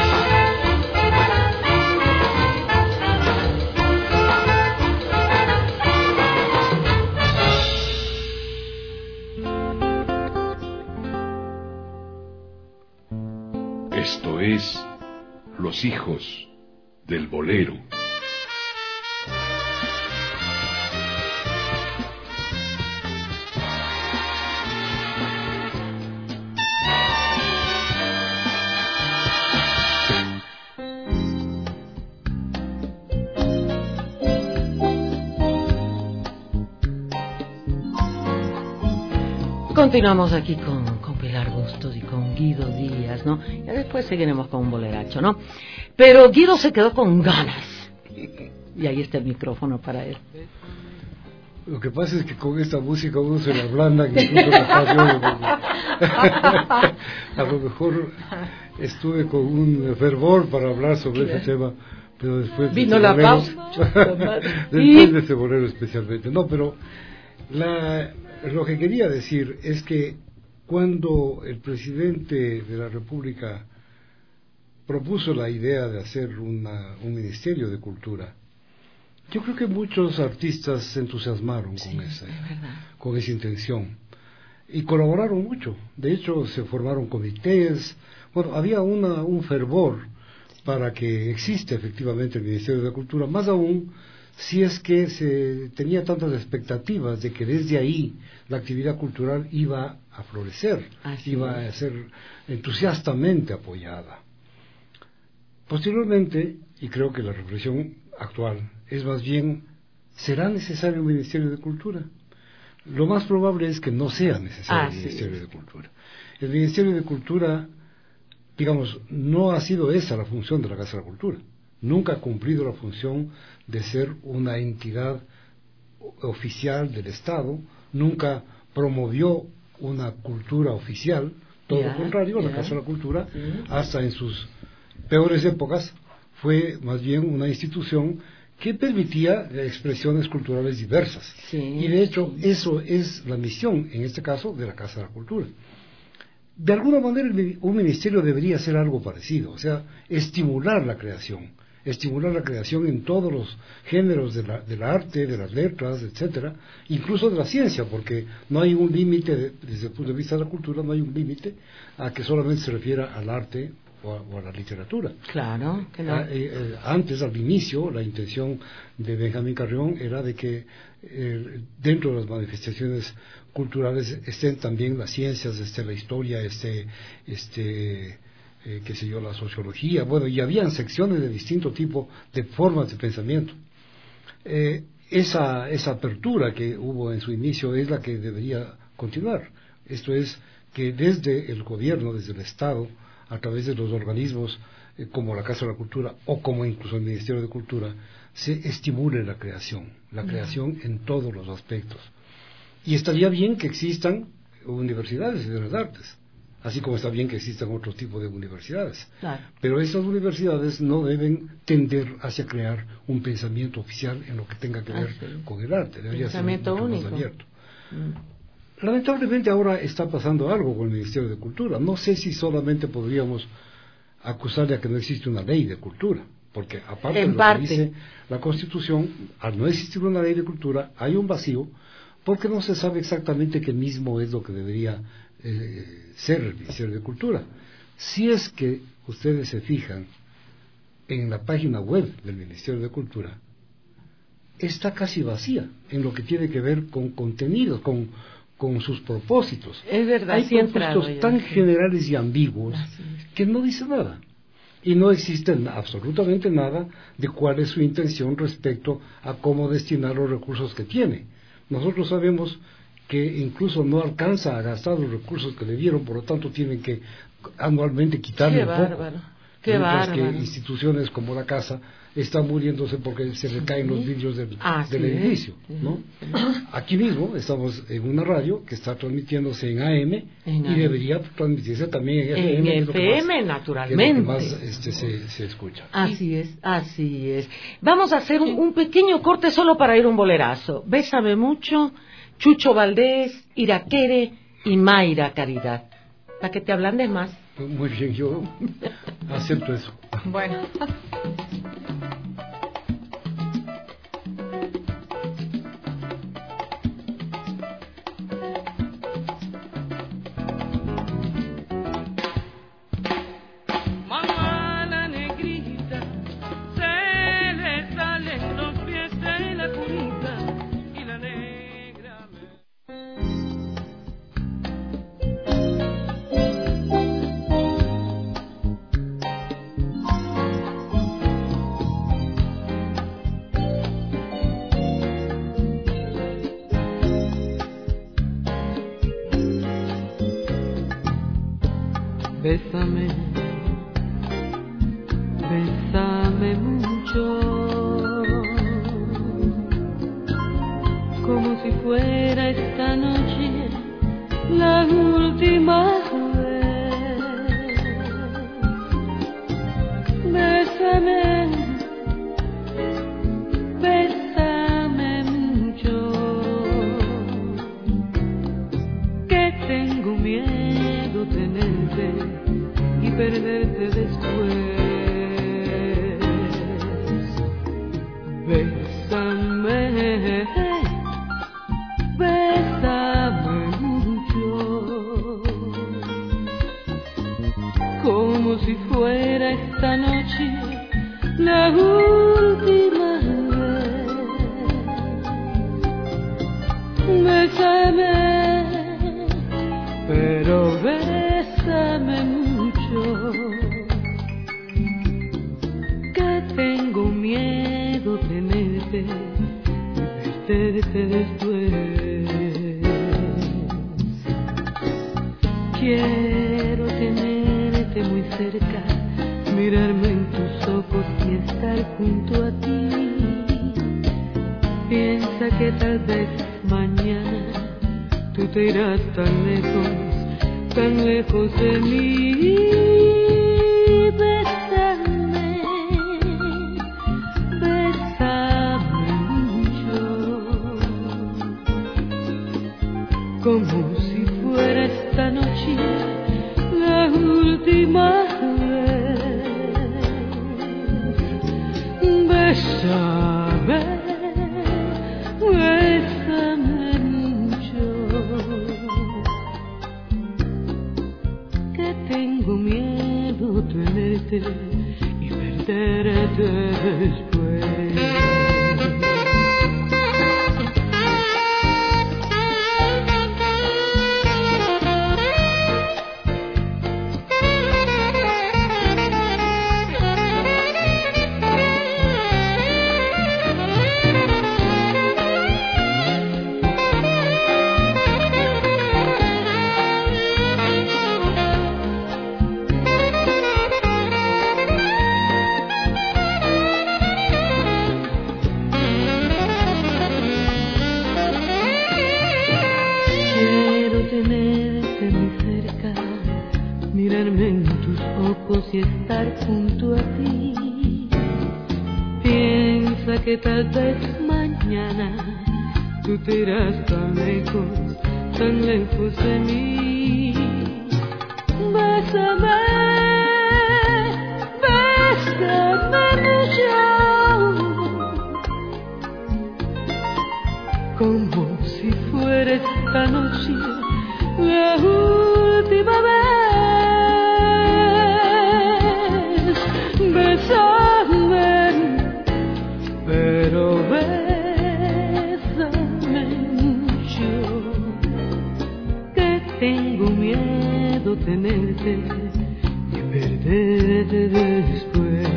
Esto es Los Hijos del Bolero. Continuamos aquí con, con Pilar Bustos y con Guido Díaz, ¿no? Y después seguiremos con un boleracho, ¿no? Pero Guido se quedó con ganas. Y ahí está el micrófono para él. Lo que pasa es que con esta música uno se le ablanda incluso las pasiones. A lo mejor estuve con un fervor para hablar sobre ese tema, pero después vino de la bolero, pausa. después de ese bolero especialmente. No, pero la, lo que quería decir es que cuando el presidente de la República propuso la idea de hacer una, un ministerio de cultura, yo creo que muchos artistas se entusiasmaron sí, con esa, es con esa intención y colaboraron mucho. De hecho, se formaron comités. Bueno, había una, un fervor para que exista efectivamente el Ministerio de Cultura, más aún si es que se tenía tantas expectativas de que desde ahí la actividad cultural iba a florecer, Así iba es. a ser entusiastamente apoyada. Posteriormente, y creo que la reflexión actual es más bien, ¿será necesario un Ministerio de Cultura? Lo más probable es que no sea necesario ah, el Ministerio sí. de Cultura. El Ministerio de Cultura, digamos, no ha sido esa la función de la Casa de la Cultura. Nunca ha cumplido la función de ser una entidad oficial del Estado, nunca promovió una cultura oficial, todo yeah, lo contrario, yeah. la Casa de la Cultura, sí. hasta en sus peores épocas, fue más bien una institución que permitía expresiones culturales diversas. Sí, y de hecho, sí. eso es la misión, en este caso, de la Casa de la Cultura. De alguna manera, un ministerio debería hacer algo parecido, o sea, estimular la creación, estimular la creación en todos los géneros de la, del arte, de las letras, etcétera, incluso de la ciencia, porque no hay un límite, desde el punto de vista de la cultura, no hay un límite a que solamente se refiera al arte o a, o a la literatura. Claro, que no. Eh, eh, antes, al inicio, la intención de Benjamín Carrión era de que eh, dentro de las manifestaciones culturales estén también las ciencias, esté la historia, esté, este, eh, qué sé yo, la sociología, bueno, y habían secciones de distinto tipo de formas de pensamiento. Eh, esa, esa apertura que hubo en su inicio es la que debería continuar. Esto es, que desde el gobierno, desde el Estado, a través de los organismos eh, como la Casa de la Cultura o como incluso el Ministerio de Cultura, se estimule la creación, la creación uh-huh. en todos los aspectos. Y estaría bien que existan universidades de las artes, así como está bien que existan otro tipo de universidades. Claro. Pero esas universidades no deben tender hacia crear un pensamiento oficial en lo que tenga que ver ah, sí. con el arte. Debería pensamiento ser mucho más abierto. Mm. Lamentablemente ahora está pasando algo con el Ministerio de Cultura. No sé si solamente podríamos acusarle a que no existe una ley de cultura, porque aparte en de lo parte. que dice la Constitución, al no existir una ley de cultura, hay un vacío, porque no se sabe exactamente qué mismo es lo que debería eh, ser el Ministerio de Cultura. Si es que ustedes se fijan en la página web del Ministerio de Cultura, está casi vacía en lo que tiene que ver con contenidos, con, con sus propósitos. Es verdad, hay sí propósitos entrado, tan sí. generales y ambiguos que no dicen nada. Y no existe absolutamente nada de cuál es su intención respecto a cómo destinar los recursos que tiene. Nosotros sabemos que incluso no alcanza a gastar los recursos que le dieron, por lo tanto tienen que anualmente quitarle un poco. Qué Mientras bárbaro. que instituciones como la Casa están muriéndose porque se le caen sí. los vidrios del, ah, del sí, edificio, sí, ¿no? Sí. Aquí mismo estamos en una radio que está transmitiéndose en A M en y debería transmitirse también en F M. En F M, naturalmente. Es lo que más este, se, se escucha. Así es, así es. Vamos a hacer un, un pequeño corte solo para ir un bolerazo. Bésame mucho, Chucho Valdés, Iraquere y Mayra Caridad. Para que te ablandes más. Muy bien, yo acepto eso. Bueno. Mamá la negrita, se le salen los pies de la cunita y la negra me... Bésame, bésame mucho, como si fuera esta noche la última vez. Bésame, bésame mucho, que tengo miedo tenerte y perderte después. Bésame, bésame mucho, como si fuera esta noche la última vez. Bésame, pero bésame mucho, que tengo miedo tenerte y perderte después. Quiero tenerte muy cerca, mirarme en tus ojos y estar junto a ti. Piensa que tal vez mañana tú te irás tan lejos, tan lejos de mí. Bésame, bésame mucho, como si fuera esta noche la última vez. Bésame, bésame mucho, que tengo miedo tenerte y perderte después. que tal vez mañana tú te irás tan lejos, tan lejos de mí. Bésame, bésame mucho, como si fuera esta noche la última vez. Bésame, pero bésame mucho, que tengo miedo tenerte y perderte después.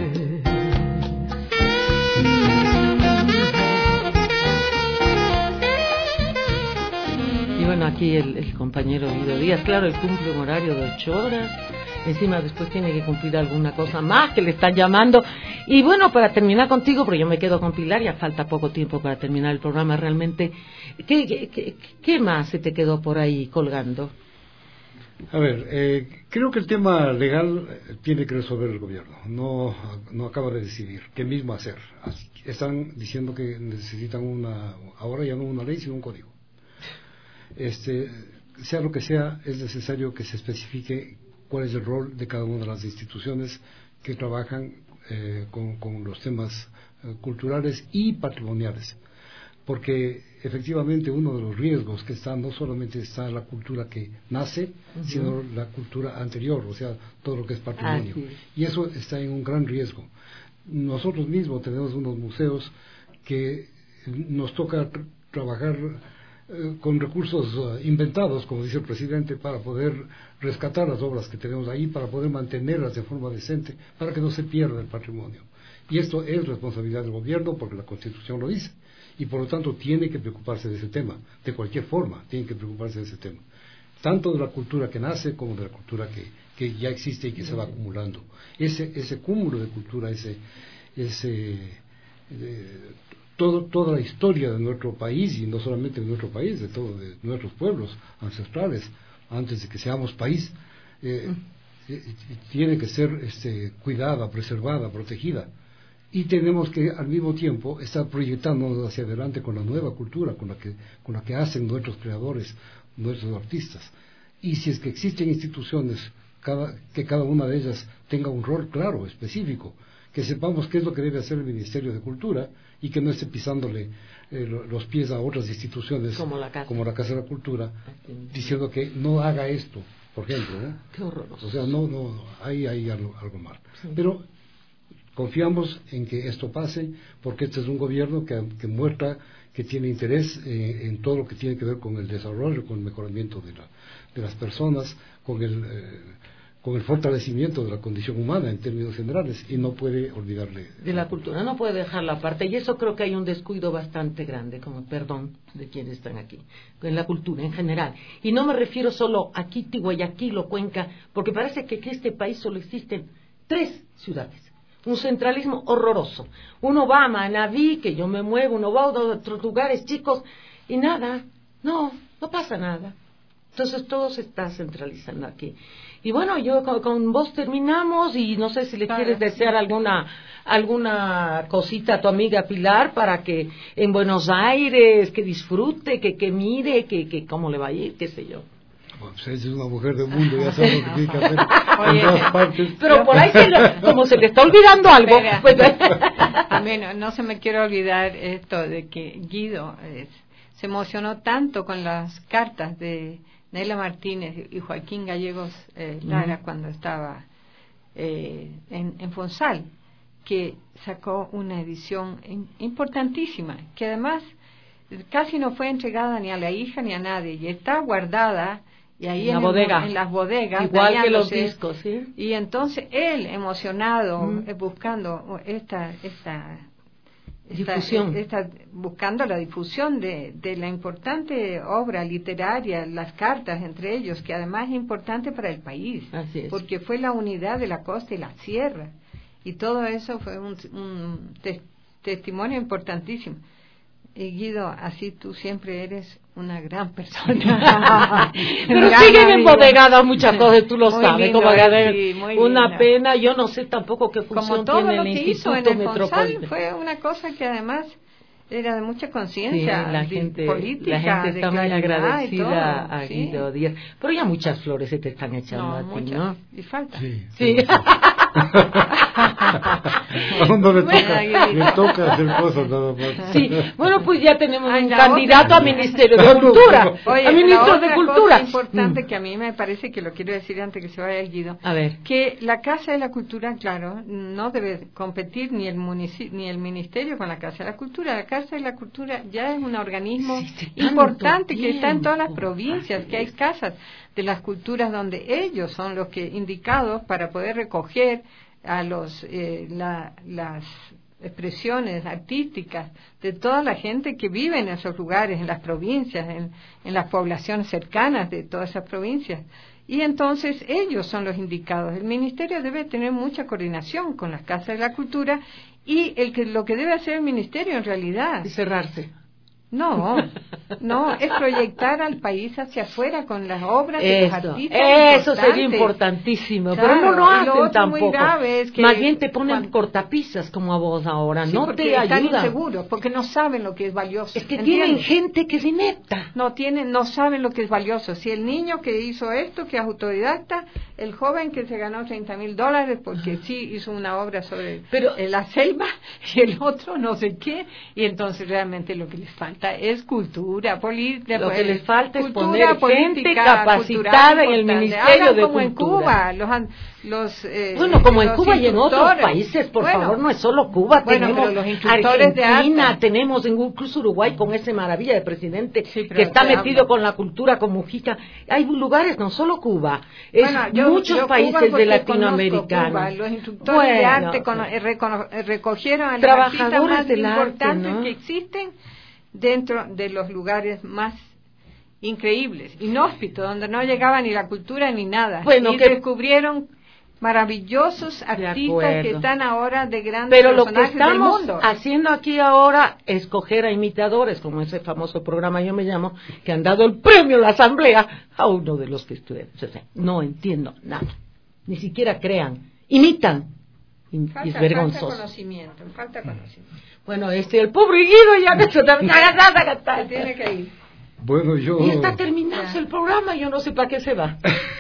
Y bueno, aquí el, el compañero Guido Díaz, claro, él cumple un horario de ocho horas, encima después tiene que cumplir alguna cosa más que le están llamando. Y bueno, para terminar contigo, porque yo me quedo con Pilar, ya falta poco tiempo para terminar el programa realmente, ¿qué, qué, qué, qué más se te quedó por ahí colgando? A ver, eh, creo que el tema legal tiene que resolver el gobierno, no, no acaba de decidir qué mismo hacer. Están diciendo que necesitan una, ahora ya no una ley, sino un código. Este, sea lo que sea, es necesario que se especifique cuál es el rol de cada una de las instituciones que trabajan eh, con, con los temas eh, culturales y patrimoniales, porque efectivamente uno de los riesgos que está, no solamente está la cultura que nace, uh-huh, sino la cultura anterior, o sea, todo lo que es patrimonio, ah, sí. Y eso está en un gran riesgo. Nosotros mismos tenemos unos museos que nos toca tr- trabajar con recursos uh, inventados, como dice el presidente, para poder rescatar las obras que tenemos ahí, para poder mantenerlas de forma decente, para que no se pierda el patrimonio. Y esto es responsabilidad del gobierno, porque la Constitución lo dice, y por lo tanto tiene que preocuparse de ese tema, de cualquier forma, tiene que preocuparse de ese tema, tanto de la cultura que nace como de la cultura que, que ya existe y que se va acumulando. Ese, ese cúmulo de cultura, ese... ese eh, Todo, toda la historia de nuestro país, y no solamente de nuestro país, de todos de nuestros pueblos ancestrales, antes de que seamos país, eh, eh, tiene que ser este, cuidada, preservada, protegida. Y tenemos que al mismo tiempo estar proyectándonos hacia adelante con la nueva cultura, con la que, con la que hacen nuestros creadores, nuestros artistas. Y si es que existen instituciones, cada, que cada una de ellas tenga un rol claro, específico, que sepamos qué es lo que debe hacer el Ministerio de Cultura y que no esté pisándole eh, los pies a otras instituciones como la Casa, como la Casa de la Cultura, diciendo que no haga esto, por ejemplo, ¿no? Qué horroroso. O sea, no, no, hay, hay algo, algo mal. Sí. Pero confiamos en que esto pase, porque este es un gobierno que, que muestra que tiene interés eh, en todo lo que tiene que ver con el desarrollo, con el mejoramiento de, la, de las personas, con el... Eh, con el fortalecimiento de la condición humana en términos generales, y no puede olvidarle de la cultura, no puede dejarla aparte, y eso creo que hay un descuido bastante grande, como perdón de quienes están aquí, en la cultura en general, y no me refiero solo a Quito, Guayaquil o Cuenca, porque parece que en este país solo existen tres ciudades, un centralismo horroroso. Uno va a Manabí, que yo me muevo, uno va a otros lugares chicos, y nada, no, no pasa nada. Entonces todo se está centralizando aquí. Y bueno, yo con, con vos terminamos, y no sé si le claro, quieres desear alguna alguna cosita a tu amiga Pilar para que en Buenos Aires, que disfrute, que, que mire, que, que cómo le va a ir, qué sé yo. Pues ella es una mujer del mundo, ya sabe lo que tiene que hacer en todas partes. Pero por ahí, se lo, como se le está olvidando algo. Pues, bueno, no se me quiere olvidar esto de que Guido eh, se emocionó tanto con las cartas de Nela Martínez y Joaquín Gallegos eh, Lara uh-huh. cuando estaba eh, en, en Fonsal, que sacó una edición in, importantísima, que además casi no fue entregada ni a la hija ni a nadie, y está guardada y ahí en, la bodega. El, en las bodegas, igual que los discos, ¿sí? Y entonces él emocionado uh-huh. eh, buscando esta esta difusión, está buscando la difusión de, de la importante obra literaria, las cartas entre ellos, que además es importante para el país, así es, porque fue la unidad de la costa y la sierra, y todo eso fue un, un te, testimonio importantísimo. Y Guido, así tú siempre eres una gran persona. Pero Gran siguen amigo. embodegadas muchas cosas, tú lo Muy sabes. lindo, Como que sí, muy una lindo. pena, yo no sé tampoco qué Como función todo tiene lo el que hizo en Instituto el Fonsal Metropolitano. fue una cosa que además era de mucha conciencia Sí, la de- gente, política, la gente de está muy claridad y agradecida todo, a sí. Guido Díaz. Pero ya muchas flores se te están echando No, a ti, muchas. ¿no? Y falta. Sí. Sí. Aún no le toca, Bueno, le toca hacer cosas nada más. Sí, bueno, pues ya tenemos Ay, un la candidato otra- a Ministerio de Ah, no, Cultura. pero- Oye, a Ministro la de otra Cultura. cosa importante Mm. que a mí me parece que lo quiero decir antes que se vaya el Guido, A ver. que la Casa de la Cultura, claro, no debe competir ni el munici- ni el Ministerio con la Casa de la Cultura. La Casa de la Cultura ya es un organismo Sí, sí, tanto importante que está en todas las tiempo. provincias, que hay casas de las culturas donde ellos son los que indicados para poder recoger a los eh, la- las expresiones artísticas de toda la gente que vive en esos lugares, en las provincias, en, en las poblaciones cercanas de todas esas provincias. Y entonces ellos son los indicados. El Ministerio debe tener mucha coordinación con las casas de la cultura y el que lo que debe hacer el Ministerio en realidad Y cerrarse. no, no, es proyectar al país hacia afuera con las obras de los Eso, artistas. eso sería importantes. importantísimo, Claro, pero no lo y hacen lo otro tampoco. muy grave es que Más bien te ponen cuando- cortapisas como a vos ahora, Sí, no porque te están ayudan. inseguros, porque no saben lo que es valioso. Es que ¿entiendes? tienen gente que es inepta. No tienen, no saben lo que es valioso. Si el niño que hizo esto, que es autodidacta, el joven que se ganó treinta mil dólares porque sí hizo una obra sobre Pero- eh, la selva y el otro no sé qué, y entonces realmente lo que les falta es cultura política. Lo que les falta es cultura, poner gente política, capacitada cultural en el importante. Ministerio Hagan de como en Cultura. Cuba, los, an- los eh, Bueno, como en los Cuba y en otros instructores. países, por Bueno, favor, no es solo Cuba, bueno, tenemos pero los instructores de Argentina, arte. tenemos incluso Uruguay con ese maravilla de presidente Sí, pero que está te metido hablo. con la cultura, con Mujica. Hay lugares, no solo Cuba, es Bueno, yo- muchos yo Cuba países porque de conozco latinoamericanos. Cuba. Los instructores de Bueno, arte cono- eh, recono- eh, recogieron a los Trabajadores artistas más del arte, importantes ¿no? que existen dentro de los lugares más increíbles, inhóspitos, donde no llegaba ni la cultura ni nada. Bueno, y que- descubrieron maravillosos artistas acuerdo. que están ahora de grandes Pero lo que personajes del estamos mundo. haciendo aquí ahora es coger a imitadores, como ese famoso programa Yo Me Llamo, que han dado el premio a la Asamblea a uno de los que estudian. O sea, no entiendo nada. Ni siquiera crean. Imitan. Y, y Falta, es falta vergonzoso. conocimiento, falta conocimiento. Bueno, este, el pobre Guido ya no se Se tiene que ir. Bueno, yo... Y está terminándose el programa, yo no sé para qué se va.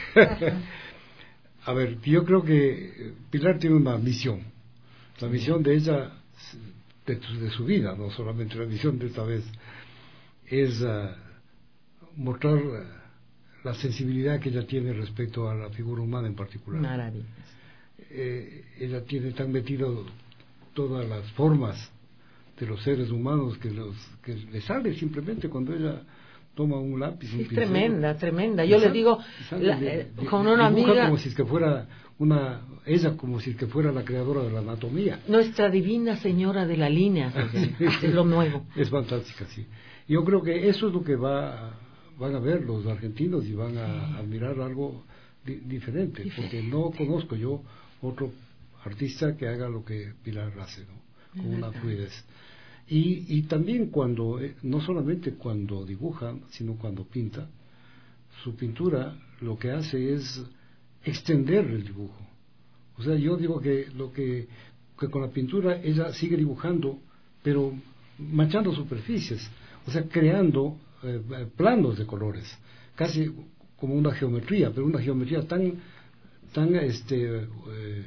A ver, yo creo que Pilar tiene una misión. La misión de ella, de, su- de su vida, no solamente la misión de esta vez, es ah, mostrar ah, la sensibilidad que ella tiene respecto a la figura humana en particular. Maravilla. Eh, ella tiene tan metido todas las formas de los seres humanos que los que le sale simplemente cuando ella toma un lápiz, Sí, un es pincel. tremenda, tremenda. Yo Y les sale- digo, y sale la- de- eh, de- con una dibuja amiga, como si es que fuera una ella como si es que fuera la creadora de la anatomía. nuestra divina señora de la línea, se llama. Es lo nuevo. Es fantástica, sí. Yo creo que eso es lo que va van a ver los argentinos y van a admirar algo di- diferente, porque no conozco yo otro artista que haga lo que Pilar hace, ¿no? Con una fluidez. Y, y también cuando, eh, no solamente cuando dibuja, sino cuando pinta, su pintura lo que hace es extender el dibujo. O sea, yo digo que lo que, que con la pintura ella sigue dibujando, pero manchando superficies, o sea, creando eh, planos de colores, casi como una geometría, pero una geometría tan, tan este, eh, eh,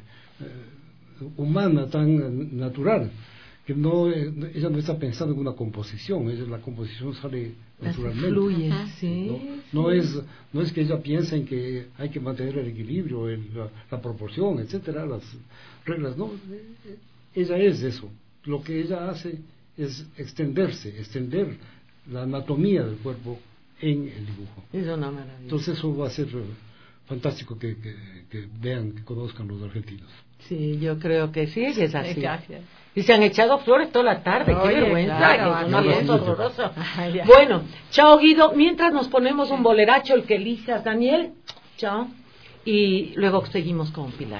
humana, tan natural, que no eh, ella no está pensando en una composición, ella, la composición sale naturalmente. Fluye, Ajá. sí. No, no sí. es no es que ella piense en que hay que mantener el equilibrio, el- la, la proporción, etcétera, las reglas. No, eh, ella es eso. Lo que ella hace es extenderse, extender la anatomía del cuerpo en el dibujo. Es una maravilla. Entonces eso va a ser eh, fantástico que, que, que vean, que conozcan los argentinos. Sí, yo creo que sí, ella es así. Gracias. Y se han echado flores toda la tarde, Oye, qué vergüenza, claro, que es una así es. cosa horrorosa. Ay, ya. Bueno, chao Guido, mientras nos ponemos un boleracho, el que elijas, Daniel, chao, y luego seguimos con Pilar.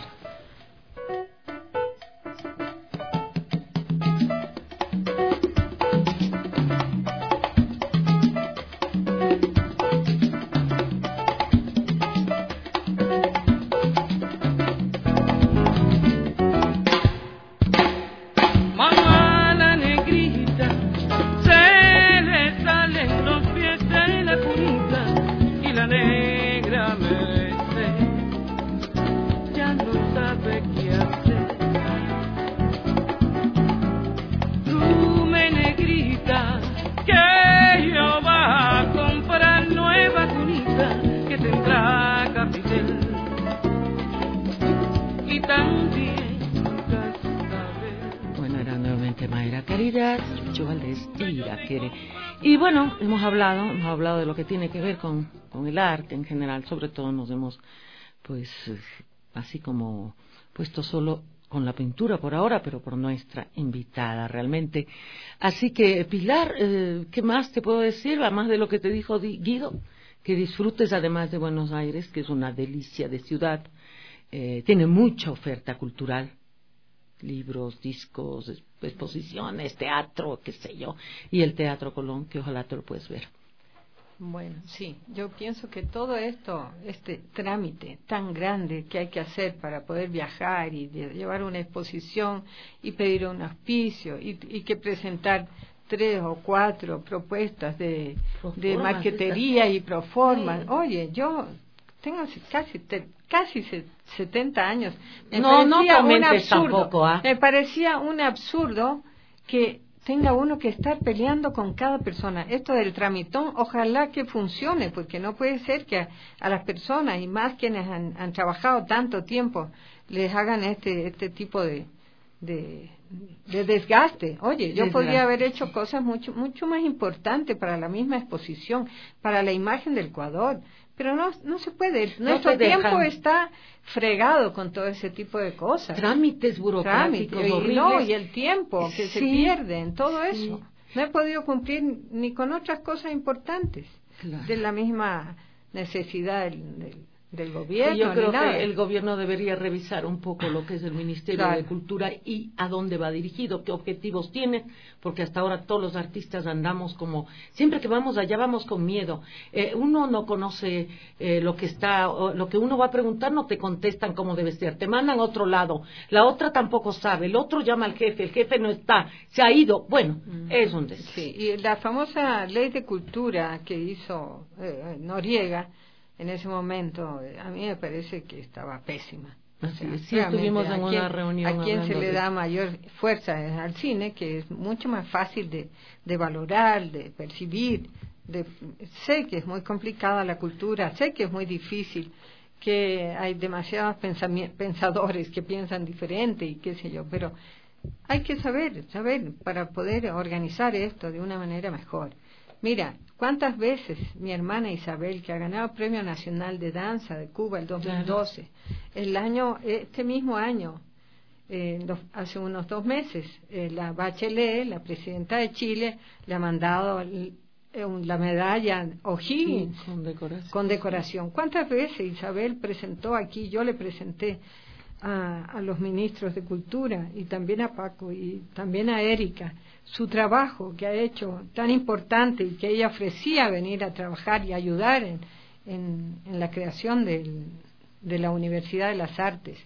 tema era Caridad, Chucho Valdés y Iraquere. Y bueno, hemos hablado, hemos hablado de lo que tiene que ver con, con el arte en general, sobre todo nos hemos, pues, así como puesto solo con la pintura por ahora, pero por nuestra invitada realmente. Así que, Pilar, eh, ¿qué más te puedo decir? Además de lo que te dijo Guido, que disfrutes además de Buenos Aires, que es una delicia de ciudad, eh, tiene mucha oferta cultural, libros, discos, exposiciones, teatro, qué sé yo, y el Teatro Colón, que ojalá te lo puedes ver. Bueno, sí, yo pienso que todo esto, este trámite tan grande que hay que hacer para poder viajar y llevar una exposición y pedir un auspicio y, y que presentar tres o cuatro propuestas de, de marquetería y proformas. Sí. Oye, yo tengo casi te, casi setenta años. Me no, no comentes tampoco. ¿Ah? Me parecía un absurdo que tenga uno que estar peleando con cada persona. Esto del tramitón, ojalá que funcione, porque no puede ser que a, a las personas, y más quienes han, han trabajado tanto tiempo, les hagan este este tipo de, de, de desgaste. Oye, yo podría haber hecho cosas mucho mucho más importantes para la misma exposición, para la imagen del Ecuador, pero no no se puede. Nuestro no tiempo está fregado con todo ese tipo de cosas. Trámites burocráticos Trámites, horribles. Y, no, y el tiempo que sí. se pierde en todo sí. eso. No he podido cumplir ni con otras cosas importantes, claro, de la misma necesidad del, del, del gobierno. Sí, yo creo ni nada. que el gobierno debería revisar un poco lo que es el Ministerio claro. de Cultura y a dónde va dirigido, qué objetivos tiene, porque hasta ahora todos los artistas andamos como, siempre que vamos allá vamos con miedo. Eh, uno no conoce eh, lo que está, lo que uno va a preguntar, no te contestan como debe ser, te mandan a otro lado, la otra tampoco sabe, el otro llama al jefe, el jefe no está, se ha ido, bueno, mm. es un desastre. Sí, y la famosa ley de cultura que hizo eh, Noriega, en ese momento, a mí me parece que estaba pésima. O sea, sí, estuvimos en una reunión. ¿A quién se le de... da mayor fuerza al cine? Que es mucho más fácil de, de valorar, de percibir. De, sé que es muy complicada la cultura, sé que es muy difícil, que hay demasiados pensadores que piensan diferente y qué sé yo, pero hay que saber, saber para poder organizar esto de una manera mejor. Mira, ¿cuántas veces mi hermana Isabel, que ha ganado Premio Nacional de Danza de Cuba el dos mil doce, claro. el año, este mismo año, eh, dos, hace unos dos meses, eh, la Bachelet, la presidenta de Chile, le ha mandado el, eh, la medalla O'Higgins sí, con decoración. con decoración. ¿Cuántas veces Isabel presentó aquí, yo le presenté a, a los ministros de Cultura y también a Paco y también a Erika, su trabajo que ha hecho tan importante y que ella ofrecía venir a trabajar y ayudar en, en, en la creación del, de la Universidad de las Artes.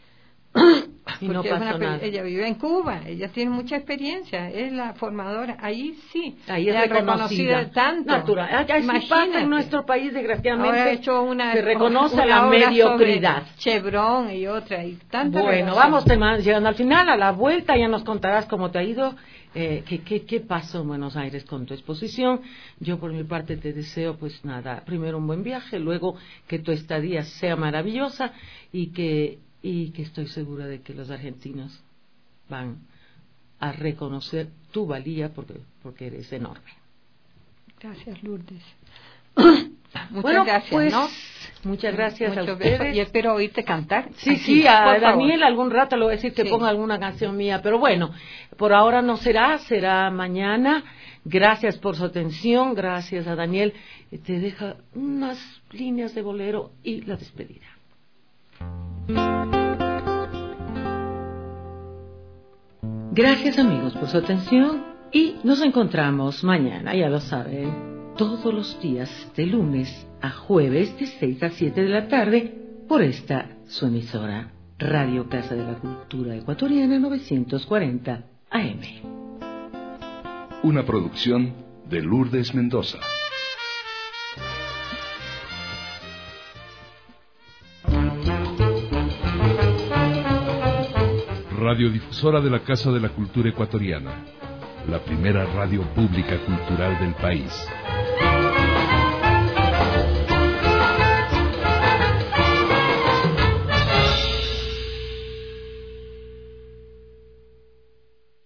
Y no pasó una, nada. Ella vive en Cuba, ella tiene mucha experiencia, es la formadora, ahí sí, ahí es reconocida tanto. Natural. Así pasa en nuestro país, desgraciadamente, ahora ha hecho una, se reconoce una la mediocridad. Chevron y otra y tantas. Bueno, vamos llegando al final, a la vuelta ya nos contarás cómo te ha ido. Eh, ¿qué, qué, ¿Qué pasó en Buenos Aires con tu exposición? Yo por mi parte te deseo pues nada, primero un buen viaje, luego que tu estadía sea maravillosa y que, y que estoy segura de que los argentinos van a reconocer tu valía porque, porque eres enorme. Gracias, Lourdes. Muchas bueno, gracias, pues, ¿no? Muchas gracias Mucho a ustedes. Beso, y espero oírte cantar. Sí, aquí, sí, a Daniel favor. algún rato le voy a decir que sí. ponga alguna canción mía, pero bueno, por ahora no será, será mañana. Gracias por su atención, gracias a Daniel. Te deja unas líneas de bolero y la despedida. Gracias amigos por su atención y nos encontramos mañana, ya lo saben. Todos los días, de lunes a jueves, de seis a siete de la tarde, por esta su emisora, Radio Casa de la Cultura Ecuatoriana novecientos cuarenta A M. Una producción de Lourdes Mendoza. Radiodifusora de la Casa de la Cultura Ecuatoriana, la primera radio pública cultural del país.